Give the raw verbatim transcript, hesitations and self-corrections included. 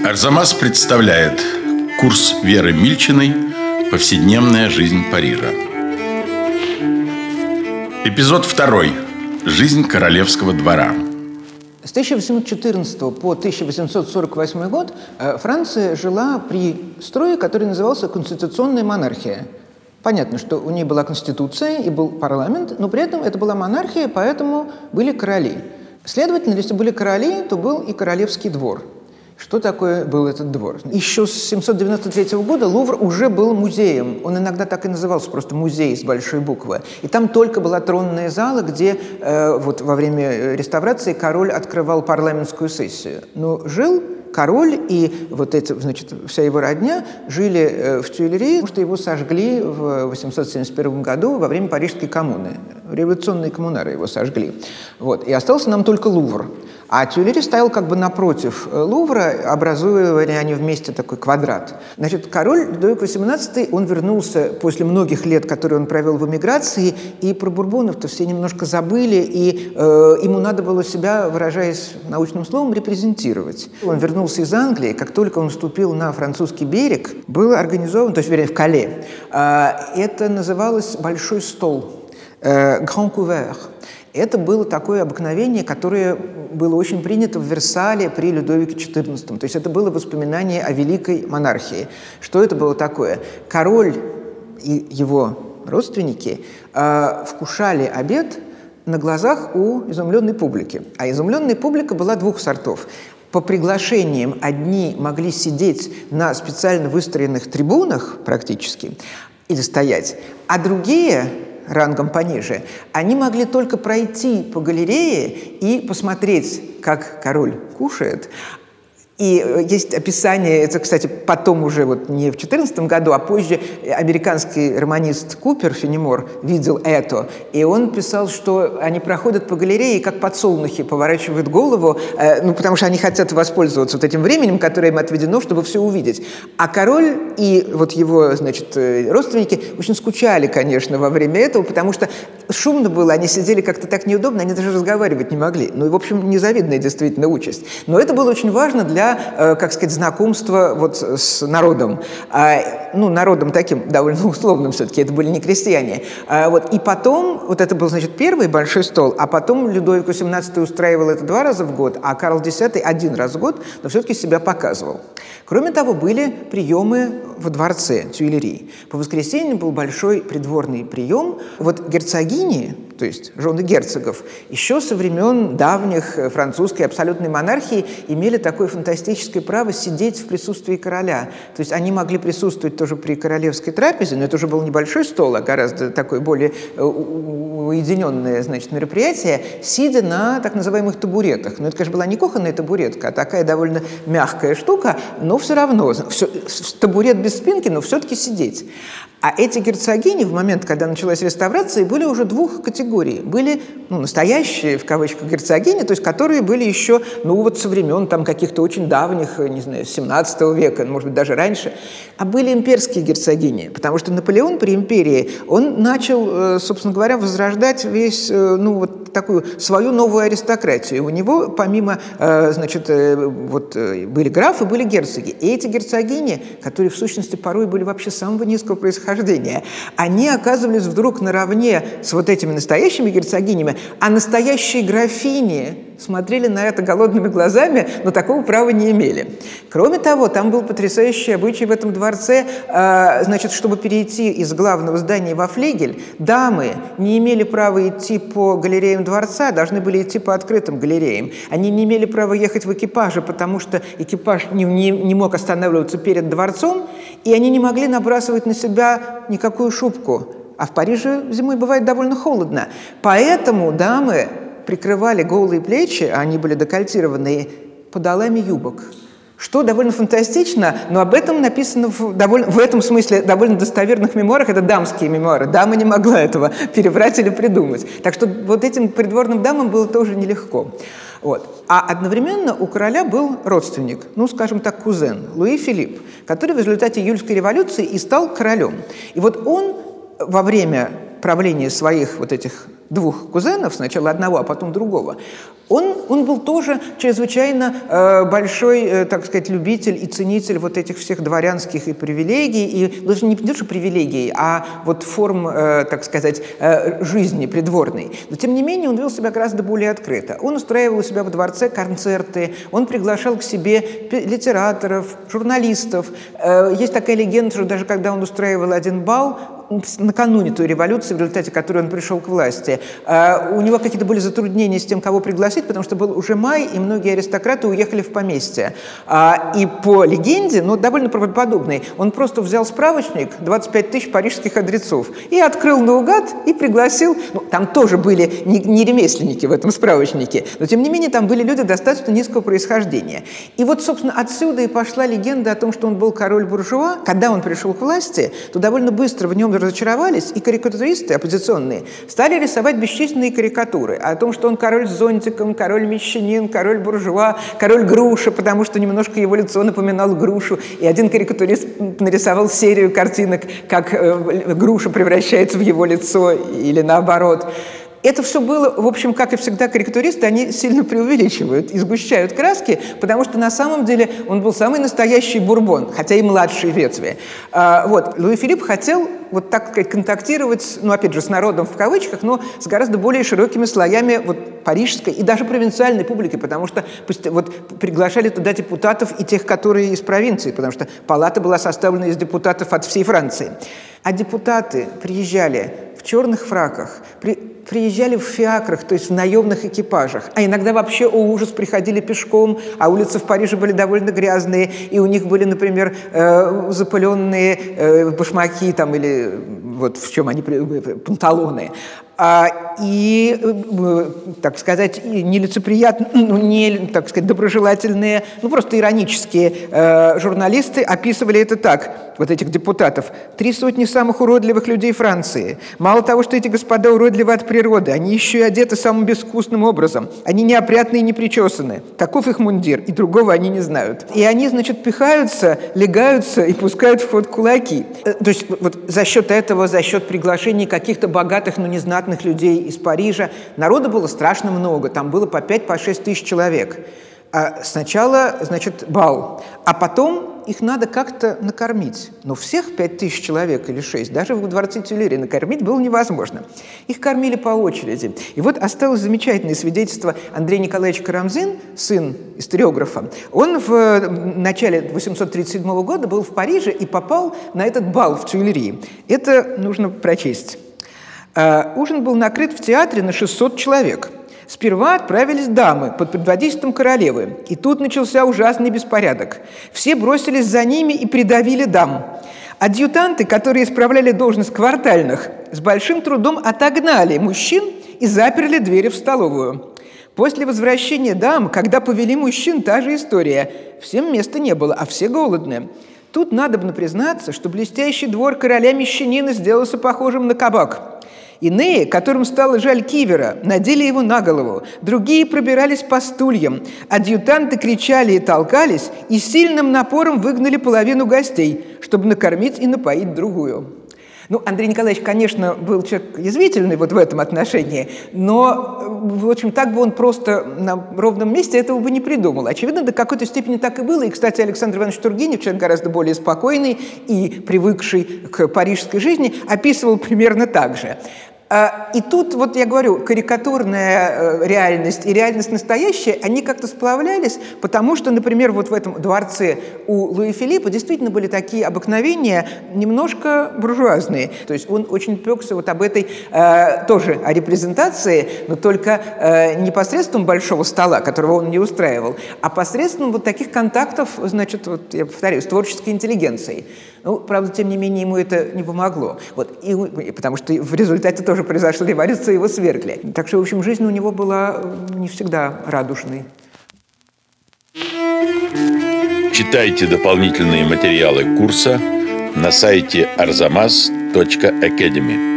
Арзамас представляет курс Веры Мильчиной «Повседневная жизнь Парижа». Эпизод второй. Жизнь королевского двора. С тысяча восемьсот четырнадцатого по тысяча восемьсот сорок восьмой год Франция жила при строе, который назывался конституционная монархия. Понятно, что у нее была конституция и был парламент, но при этом это была монархия, поэтому были короли. Следовательно, если были короли, то был и королевский двор. Что такое был этот двор? Еще с семьсот девяносто третьего года Лувр уже был музеем. Он иногда так и назывался, просто музей с большой буквы. И там только была тронная зала, где э, вот во время реставрации король открывал парламентскую сессию. Но жил король и вот эти, значит, вся его родня жили в Тюильри, потому что его сожгли в восемьсот семьдесят первом году во время Парижской коммуны. Революционные коммунары его сожгли. Вот. И остался нам только Лувр. А Тюильри стоял как бы напротив Лувра, образуя они вместе такой квадрат. Значит, король Людовик восемнадцатый, он вернулся после многих лет, которые он провел в эмиграции, и про Бурбонов-то все немножко забыли, и э, ему надо было себя, выражаясь научным словом, репрезентировать. Он вернулся из Англии, как только он вступил на французский берег, был организован, то есть, вернее, в Кале, э, это называлось «большой стол», э, «grand couvert». Это было такое обыкновение, которое было очень принято в Версале при Людовике четырнадцатом. То есть это было воспоминание о великой монархии. Что это было такое? Король и его родственники э, вкушали обед на глазах у изумленной публики. А изумленная публика была двух сортов. По приглашениям одни могли сидеть на специально выстроенных трибунах практически или стоять, а другие рангом пониже, они могли только пройти по галерее и посмотреть, как король кушает. И есть описание, это, кстати, потом уже вот не в четырнадцатом году, а позже американский романист Купер Фенемор видел это, и он писал, что они проходят по галерее, как подсолнухи, поворачивают голову, э, ну, потому что они хотят воспользоваться вот этим временем, которое им отведено, чтобы все увидеть. А король и вот его, значит, родственники очень скучали, конечно, во время этого, потому что шумно было, они сидели как-то так неудобно, они даже разговаривать не могли. Ну и, в общем, незавидная действительно участь. Но это было очень важно для как сказать, знакомство вот с народом. А, ну, народом таким довольно условным все-таки, это были не крестьяне. А, вот, и потом, вот это был, значит, первый большой стол, а потом Людовик восемнадцатый устраивал это два раза в год, а Карл десятый один раз в год, но все-таки себя показывал. Кроме того, были приемы во дворце Тюильри. По воскресеньям был большой придворный прием. Вот герцогини, то есть жены герцогов, еще со времен давних французской абсолютной монархии имели такое фантастическое право сидеть в присутствии короля. То есть они могли присутствовать тоже при королевской трапезе, но это уже был небольшой стол, а гораздо такое более уединенное, значит, мероприятие, сидя на так называемых табуретах. Но это, конечно, была не кухонная табуретка, а такая довольно мягкая штука, но все равно, все, табурет без спинки, но все-таки сидеть. А эти герцогини в момент, когда началась реставрация, были уже двух категорий. Были, ну, настоящие, в кавычках, герцогини, то есть которые были еще, ну, вот со времен там каких-то очень давних, не знаю, семнадцатого века, может быть, даже раньше. А были имперские герцогини, потому что Наполеон при империи, он начал, собственно говоря, возрождать весь, ну, вот такую свою новую аристократию. У него, помимо, значит, вот были графы, были герцоги. И эти герцогини, которые, в сущности, порой были вообще самого низкого происхождения, они оказывались вдруг наравне с вот этими настоящими герцогинями, а настоящие графини смотрели на это голодными глазами, но такого права не имели. Кроме того, там был потрясающий обычай в этом дворце, э, значит, чтобы перейти из главного здания во флигель, дамы не имели права идти по галереям дворца, должны были идти по открытым галереям. Они не имели права ехать в экипаже, потому что экипаж не, не, не мог останавливаться перед дворцом, и они не могли набрасывать на себя никакую шубку. А в Париже зимой бывает довольно холодно. Поэтому дамы прикрывали голые плечи, а они были декольтированные, подолами юбок. Что довольно фантастично, но об этом написано в, довольно, в этом смысле довольно достоверных мемуарах. Это дамские мемуары. Дама не могла этого переврать или придумать. Так что вот этим придворным дамам было тоже нелегко. Вот. А одновременно у короля был родственник, ну, скажем так, кузен, Луи Филипп, который в результате июльской революции и стал королем. И вот он во время правления своих вот этих двух кузенов, сначала одного, а потом другого, он, он был тоже чрезвычайно э, большой, э, так сказать, любитель и ценитель вот этих всех дворянских и привилегий, и даже не даже привилегий, а вот форм, э, так сказать, э, жизни придворной. Но, тем не менее, он вел себя гораздо более открыто. Он устраивал у себя во дворце концерты, он приглашал к себе литераторов, журналистов. Э, есть такая легенда, что даже когда он устраивал один бал, накануне той революции, в результате которой он пришел к власти, у него какие-то были затруднения с тем, кого пригласить, потому что был уже май, и многие аристократы уехали в поместье. И по легенде, ну, довольно правдоподобной, он просто взял справочник, двадцать пять тысяч парижских адресов, и открыл наугад, и пригласил, ну, там тоже были не, не ремесленники в этом справочнике, но, тем не менее, там были люди достаточно низкого происхождения. И вот, собственно, отсюда и пошла легенда о том, что он был король-буржуа. Когда он пришел к власти, то довольно быстро в нем разочаровались, и карикатуристы оппозиционные стали рисовать бесчисленные карикатуры о том, что он король с зонтиком, король-мещанин, король-буржуа, король-груша, потому что немножко его лицо напоминало грушу. И один карикатурист нарисовал серию картинок, как э, груша превращается в его лицо или наоборот. Это все было, в общем, как и всегда карикатуристы, они сильно преувеличивают и сгущают краски, потому что на самом деле он был самый настоящий бурбон, хотя и младшей ветви. А, вот, Луи Филипп хотел вот так сказать контактировать, ну, опять же, с народом в кавычках, но с гораздо более широкими слоями вот парижской и даже провинциальной публики, потому что вот приглашали туда депутатов и тех, которые из провинции, потому что палата была составлена из депутатов от всей Франции. А депутаты приезжали в черных фраках, при, приезжали в фиакрах, то есть в наемных экипажах, а иногда вообще, о ужас, приходили пешком, а улицы в Париже были довольно грязные, и у них были, например, э, запыленные э, башмаки там, или вот в чем они, панталоны. А, и, так сказать, нелицеприятные, ну, не, так сказать, доброжелательные, ну, просто иронические э, журналисты описывали это так, вот этих депутатов. Три сотни самых уродливых людей Франции. Мало того, что эти господа уродливы от природы, они еще и одеты самым безвкусным образом. Они неопрятны и не причесаны. Каков их мундир? И другого они не знают. И они, значит, пихаются, легаются и пускают в ход кулаки. То есть вот за счет этого, за счет приглашений каких-то богатых, но незнатных людей из Парижа, народу было страшно много, там было по пять, по шесть тысяч человек. А сначала, значит, бал, а потом их надо как-то накормить. Но всех пять тысяч человек или шесть, даже в дворце Тюильри накормить было невозможно. Их кормили по очереди. И вот осталось замечательное свидетельство Андрея Николаевича Карамзин, сын историографа. Он в начале восемьсот тридцать седьмого года был в Париже и попал на этот бал в Тюильри. Это нужно прочесть. Ужин был накрыт в театре на шестьсот человек. Сперва отправились дамы под предводительством королевы, и тут начался ужасный беспорядок. Все бросились за ними и придавили дам. Адъютанты, которые исправляли должность квартальных, с большим трудом отогнали мужчин и заперли двери в столовую. После возвращения дам, когда повели мужчин, та же история. Всем места не было, а все голодные. Тут надобно признаться, что блестящий двор короля-мещанина сделался похожим на кабак. Иные, которым стало жаль кивера, надели его на голову, другие пробирались по стульям, адъютанты кричали и толкались и сильным напором выгнали половину гостей, чтобы накормить и напоить другую. Ну, Андрей Николаевич, конечно, был человек язвительный вот в этом отношении, но, в общем, так бы он просто на ровном месте этого бы не придумал. Очевидно, до какой-то степени так и было. И, кстати, Александр Иванович Тургенев, человек гораздо более спокойный и привыкший к парижской жизни, описывал примерно так же. И тут, вот я говорю, карикатурная реальность и реальность настоящая, они как-то сплавлялись, потому что, например, вот в этом дворце у Луи Филиппа действительно были такие обыкновения немножко буржуазные. То есть он очень пёкся вот об этой, э, тоже о репрезентации, но только э, не посредством большого стола, которого он не устраивал, а посредством вот таких контактов, значит, вот я повторяю, с творческой интеллигенцией. Ну, правда, тем не менее, ему это не помогло. Вот, и, потому что в результате тоже произошла революция, его свергли. Так что, в общем, жизнь у него была не всегда радужной. Читайте дополнительные материалы курса на сайте арзамас точка академи.